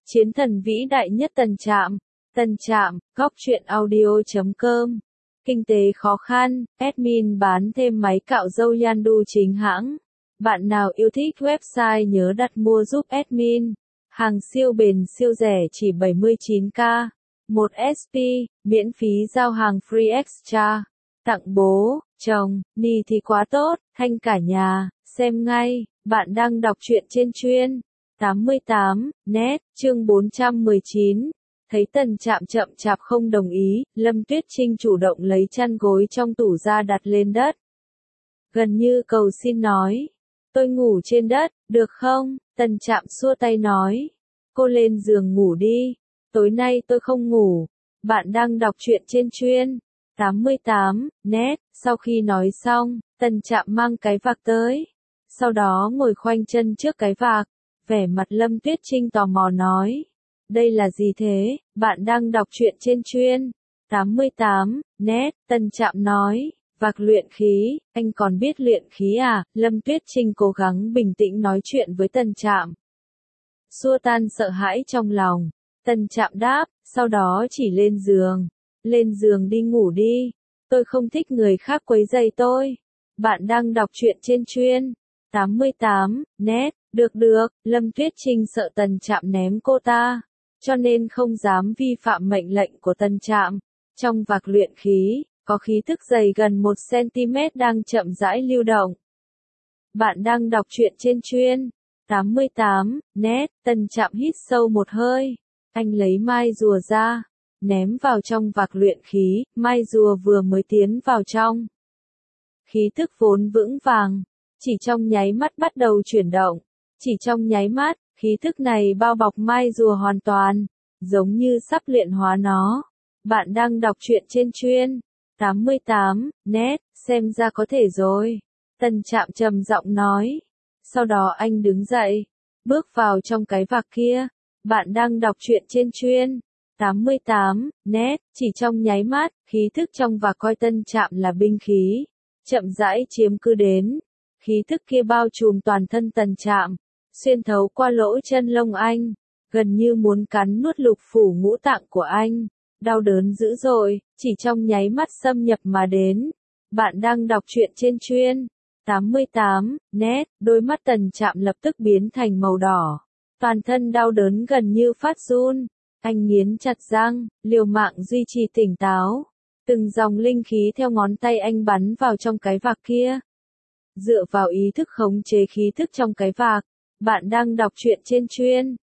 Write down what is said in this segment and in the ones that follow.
Chiến thần vĩ đại nhất Tần Trạm. Tần Trạm, góc truyện audio.com. Kinh tế khó khăn, admin bán thêm máy cạo râu Yandu chính hãng. Bạn nào yêu thích website nhớ đặt mua giúp admin. Hàng siêu bền siêu rẻ chỉ 79k. 1 SP, miễn phí giao hàng free extra. Tặng bố, chồng, ni thì quá tốt, thanh cả nhà, xem ngay. Bạn đang đọc truyện trên chuyên 88 net, chương 419. Thấy Tần Trạm chậm chạp không đồng ý, Lâm Tuyết Trinh chủ động lấy chăn gối trong tủ ra đặt lên đất. Gần như cầu xin nói. Tôi ngủ trên đất, được không? Tần Trạm xua tay nói. Cô lên giường ngủ đi. Tối nay tôi không ngủ. Bạn đang đọc truyện trên chuyên 88 net. Sau khi nói xong, Tần Trạm mang cái vạc tới. Sau đó ngồi khoanh chân trước cái vạc. Vẻ mặt Lâm Tuyết Trinh tò mò nói. Đây là gì thế? Bạn đang đọc truyện trên chuyên 88 net. Tần Trạm nói. Vạc luyện khí, anh còn biết luyện khí à? Lâm Tuyết Trinh cố gắng bình tĩnh nói chuyện với Tần Trạm. Xua tan sợ hãi trong lòng. Tần Trạm đáp, sau đó chỉ lên giường. Lên giường đi ngủ đi. Tôi không thích người khác quấy rầy tôi. Bạn đang đọc truyện trên chuyên 88 net. Được, Lâm Tuyết Trinh sợ Tần Trạm ném cô ta, cho nên không dám vi phạm mệnh lệnh của Tần Trạm. Trong vạc luyện khí, có khí tức dày gần 1 cm đang chậm rãi lưu động. Bạn đang đọc truyện trên chuyên 88 net. Tần Trạm hít sâu một hơi. Anh lấy mai rùa ra, ném vào trong vạc luyện khí. Mai rùa vừa mới tiến vào trong. Khí tức vốn vững vàng, chỉ trong nháy mắt bắt đầu chuyển động. Chỉ trong nháy mắt, khí thức này bao bọc mai rùa hoàn toàn, giống như sắp luyện hóa nó. Bạn đang đọc truyện trên chuyên 88 net, xem ra có thể rồi. Tần Trạm trầm giọng nói. Sau đó anh đứng dậy, bước vào trong cái vạc kia. Bạn đang đọc truyện trên chuyên 88 net, chỉ trong nháy mắt, khí thức trong vạc coi Tần Trạm là binh khí, chậm rãi chiếm cứ đến. Khí thức kia bao trùm toàn thân Tần Trạm, xuyên thấu qua lỗ chân lông anh, gần như muốn cắn nuốt lục phủ ngũ tạng của anh. Đau đớn dữ dội, chỉ trong nháy mắt xâm nhập mà đến. Bạn đang đọc truyện trên chuyên 88 net. Đôi mắt Tần Trạm lập tức biến thành màu đỏ. Toàn thân đau đớn gần như phát run. Anh nghiến chặt răng, liều mạng duy trì tỉnh táo. Từng dòng linh khí theo ngón tay anh bắn vào trong cái vạc kia. Dựa vào ý thức khống chế khí thức trong cái vạc. Bạn đang đọc truyện trên chuyên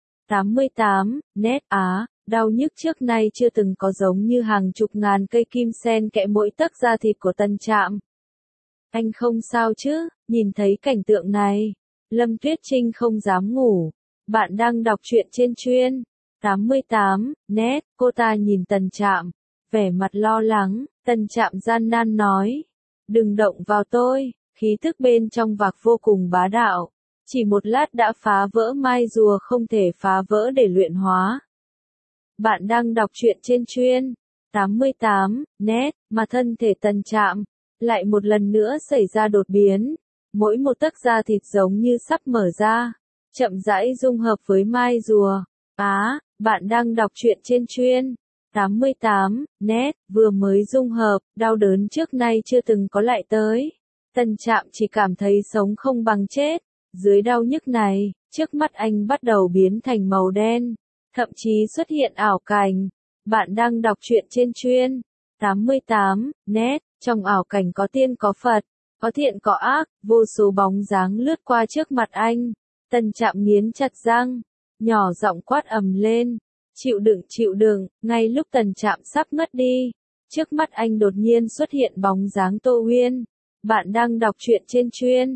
88 net. Đau nhức trước nay chưa từng có, giống như hàng chục ngàn cây kim sen kẽ mỗi tấc da thịt của Tần Trạm. Anh không sao chứ? Nhìn thấy cảnh tượng này, Lâm Tuyết Trinh không dám ngủ. Bạn đang đọc truyện trên chuyên 88 net. Cô ta nhìn Tần Trạm, vẻ mặt lo lắng. Tần Trạm gian nan nói. Đừng động vào tôi. Khí thức bên trong vạc vô cùng bá đạo. Chỉ một lát đã phá vỡ mai rùa không thể phá vỡ để luyện hóa. Bạn đang đọc truyện trên chuyên 88 net, mà thân thể Tần Trạm lại một lần nữa xảy ra đột biến. Mỗi một tấc da thịt giống như sắp mở ra, chậm rãi dung hợp với mai rùa. Bạn đang đọc truyện trên chuyên 88 net, vừa mới dung hợp, đau đớn trước nay chưa từng có lại tới. Tần Trạm chỉ cảm thấy sống không bằng chết. Dưới đau nhức này, trước mắt anh bắt đầu biến thành màu đen, thậm chí xuất hiện ảo cảnh. Bạn đang đọc truyện trên chuyên 88 net. Trong ảo cảnh có tiên có Phật, có thiện có ác, vô số bóng dáng lướt qua trước mặt anh. Tần Trạm nghiến chặt răng, nhỏ giọng quát ầm lên. Chịu đựng. Ngay lúc Tần Trạm sắp ngất đi, trước mắt anh đột nhiên xuất hiện bóng dáng Tô Uyên. Bạn đang đọc truyện trên chuyên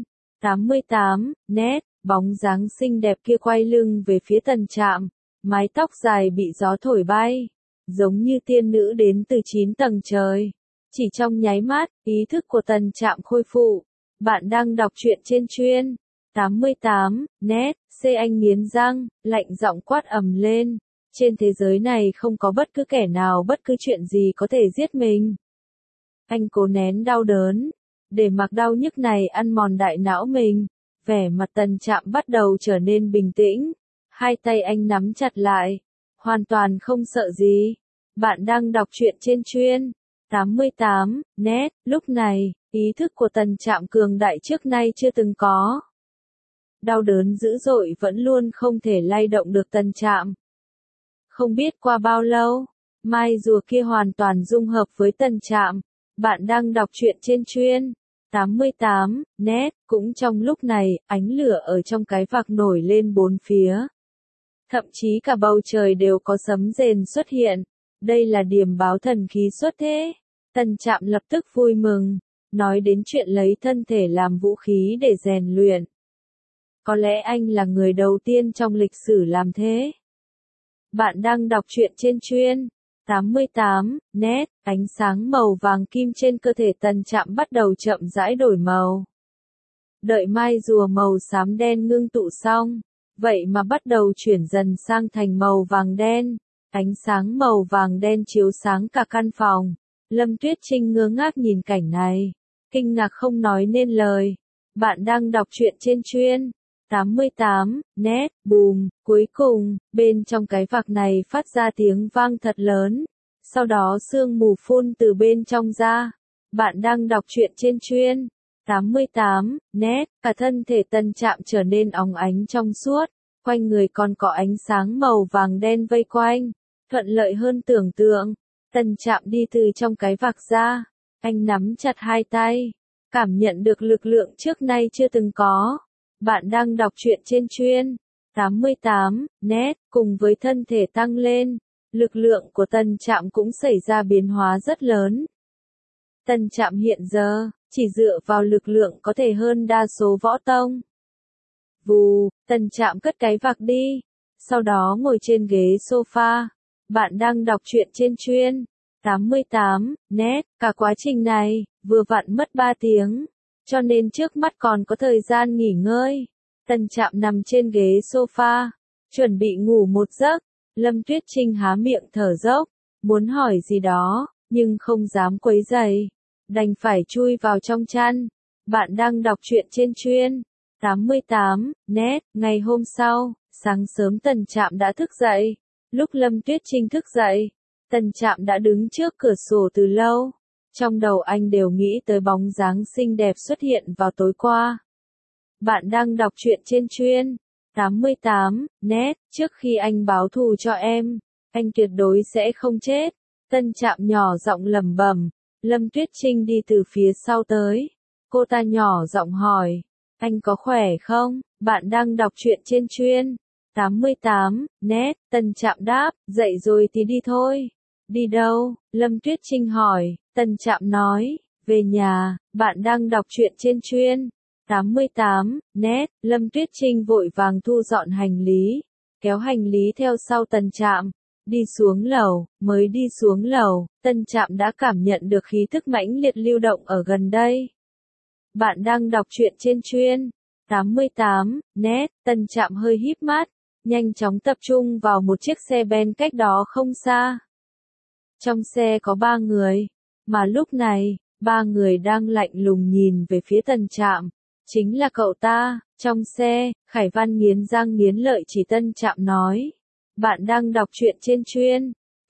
88 net. Bóng dáng xinh đẹp kia quay lưng về phía Tần Trạm, mái tóc dài bị gió thổi bay, giống như tiên nữ đến từ 9 tầng trời. Chỉ trong nháy mắt, ý thức của Tần Trạm khôi phục. Bạn đang đọc truyện trên chuyên 88 net. Anh nghiến răng, lạnh giọng quát ầm lên. Trên thế giới này không có bất cứ kẻ nào, bất cứ chuyện gì có thể giết mình. Anh cố nén đau đớn, để mặc đau nhức này ăn mòn đại não mình. Vẻ mặt Tần Trạm bắt đầu trở nên bình tĩnh. Hai tay anh nắm chặt lại, hoàn toàn không sợ gì. Bạn đang đọc truyện trên chuyên 88 net, lúc này, ý thức của Tần Trạm cường đại trước nay chưa từng có. Đau đớn dữ dội vẫn luôn không thể lay động được Tần Trạm. Không biết qua bao lâu, mai rùa kia hoàn toàn dung hợp với Tần Trạm. Bạn đang đọc truyện trên chuyên 88 net, cũng trong lúc này, ánh lửa ở trong cái vạc nổi lên bốn phía. Thậm chí cả bầu trời đều có sấm rền xuất hiện. Đây là điểm báo thần khí xuất thế. Tần Trạm lập tức vui mừng, nói đến chuyện lấy thân thể làm vũ khí để rèn luyện. Có lẽ anh là người đầu tiên trong lịch sử làm thế. Bạn đang đọc truyện trên chuyên 88 net, ánh sáng màu vàng kim trên cơ thể Tần Trạm bắt đầu chậm rãi đổi màu. Đợi mai rùa màu xám đen ngưng tụ xong, vậy mà bắt đầu chuyển dần sang thành màu vàng đen. Ánh sáng màu vàng đen chiếu sáng cả căn phòng. Lâm Tuyết Trinh ngơ ngác nhìn cảnh này, kinh ngạc không nói nên lời. Bạn đang đọc truyện trên chuyên 88 net, bùm, cuối cùng, bên trong cái vạc này phát ra tiếng vang thật lớn. Sau đó sương mù phun từ bên trong ra. Bạn đang đọc truyện trên chuyên 88 net, cả thân thể Tần Trạm trở nên óng ánh trong suốt, quanh người còn có ánh sáng màu vàng đen vây quanh, thuận lợi hơn tưởng tượng. Tần Trạm đi từ trong cái vạc ra, anh nắm chặt hai tay, cảm nhận được lực lượng trước nay chưa từng có. Bạn đang đọc truyện trên chuyên 88 net, cùng với thân thể tăng lên, lực lượng của Tần Trạm cũng xảy ra biến hóa rất lớn. Tần Trạm hiện giờ, chỉ dựa vào lực lượng có thể hơn đa số võ tông. Vù, Tần Trạm cất cái vạc đi, sau đó ngồi trên ghế sofa. Bạn đang đọc truyện trên chuyên 88 net, cả quá trình này, vừa vặn mất 3 tiếng, cho nên trước mắt còn có thời gian nghỉ ngơi. Tần Trạm nằm trên ghế sofa, chuẩn bị ngủ một giấc. Lâm Tuyết Trinh há miệng thở dốc, muốn hỏi gì đó, nhưng không dám quấy rầy, đành phải chui vào trong chăn. Bạn đang đọc truyện trên chuyên 88 net, ngày hôm sau, sáng sớm Tần Trạm đã thức dậy. Lúc Lâm Tuyết Trinh thức dậy, Tần Trạm đã đứng trước cửa sổ từ lâu. Trong đầu anh đều nghĩ tới bóng dáng xinh đẹp xuất hiện vào tối qua. Bạn đang đọc truyện trên chuyên 88 net, trước khi anh báo thù cho em, anh tuyệt đối sẽ không chết. Tần Trạm nhỏ giọng lẩm bẩm. Lâm Tuyết Trinh đi từ phía sau tới. Cô ta nhỏ giọng hỏi, anh có khỏe không? Bạn đang đọc truyện trên chuyên 88 net, Tần Trạm đáp, dậy rồi thì đi thôi. Đi đâu? Lâm Tuyết Trinh hỏi. Tần Trạm nói, về nhà. Bạn đang đọc truyện trên chuyên 88 net, Lâm Tuyết Trinh vội vàng thu dọn hành lý, kéo hành lý theo sau Tần Trạm, đi xuống lầu. Mới đi xuống lầu, Tần Trạm đã cảm nhận được khí thức mãnh liệt lưu động ở gần đây. Bạn đang đọc truyện trên chuyên 88 net, Tần Trạm hơi híp mắt, nhanh chóng tập trung vào một chiếc xe ben cách đó không xa. Trong xe có 3 người, mà lúc này, 3 người đang lạnh lùng nhìn về phía Tần Trạm. Chính là cậu ta. Trong xe, Khải Văn nghiến răng nghiến lợi chỉ Tần Trạm nói. Bạn đang đọc truyện trên chuyên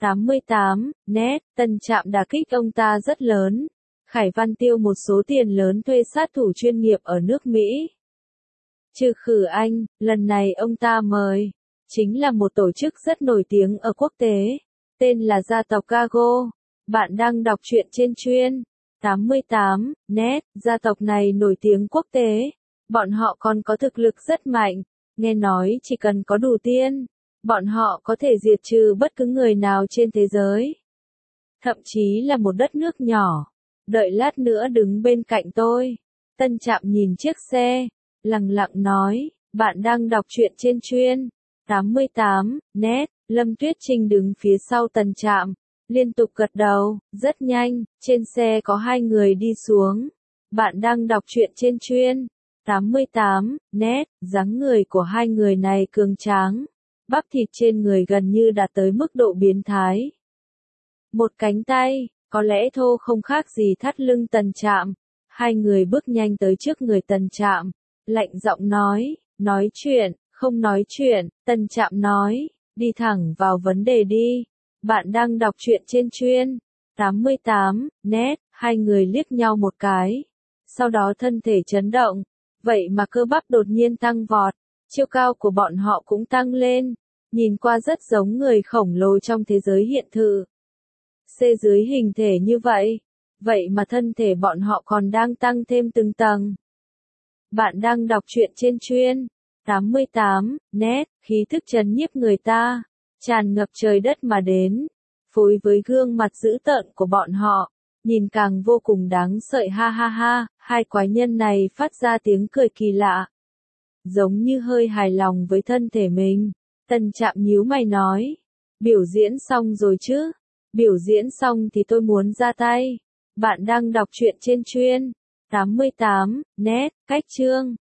88 net, Tần Trạm đả kích ông ta rất lớn. Khải Văn tiêu một số tiền lớn thuê sát thủ chuyên nghiệp ở nước Mỹ. Trừ khử anh, lần này ông ta mời, chính là một tổ chức rất nổi tiếng ở quốc tế, tên là gia tộc Gago. Bạn đang đọc truyện trên chuyên 88 net, gia tộc này nổi tiếng quốc tế, bọn họ còn có thực lực rất mạnh, nghe nói chỉ cần có đủ tiền, bọn họ có thể diệt trừ bất cứ người nào trên thế giới. Thậm chí là một đất nước nhỏ. Đợi lát nữa đứng bên cạnh tôi. Tần Trạm nhìn chiếc xe, lặng lặng nói, bạn đang đọc truyện trên chuyên 88 net, Lâm Tuyết Trinh đứng phía sau Tần Trạm, liên tục gật đầu. Rất nhanh, trên xe có 2 người đi xuống. Bạn đang đọc truyện trên chuyên 88 net, dáng người của 2 người này cường tráng, bắp thịt trên người gần như đạt tới mức độ biến thái. Một cánh tay, có lẽ thô không khác gì thắt lưng Tần Trạm. 2 người bước nhanh tới trước người Tần Trạm, lạnh giọng nói chuyện, không nói chuyện, Tân Trạm nói, đi thẳng vào vấn đề đi. Bạn đang đọc truyện trên chuyên 88 net, hai người liếc nhau một cái. Sau đó thân thể chấn động, vậy mà cơ bắp đột nhiên tăng vọt, chiều cao của bọn họ cũng tăng lên, nhìn qua rất giống người khổng lồ trong thế giới hiện thực. Xê dưới hình thể như vậy, vậy mà thân thể bọn họ còn đang tăng thêm từng tầng. Bạn đang đọc truyện trên chuyên 88 net, khí thức trấn nhiếp người ta, tràn ngập trời đất mà đến, phối với gương mặt dữ tợn của bọn họ, nhìn càng vô cùng đáng sợ. Ha ha ha, hai quái nhân này phát ra tiếng cười kỳ lạ, giống như hơi hài lòng với thân thể mình. Tân Trạm nhíu mày nói, biểu diễn xong rồi chứ? Biểu diễn xong thì tôi muốn ra tay. Bạn đang đọc truyện trên chuyên 88 net, cách chương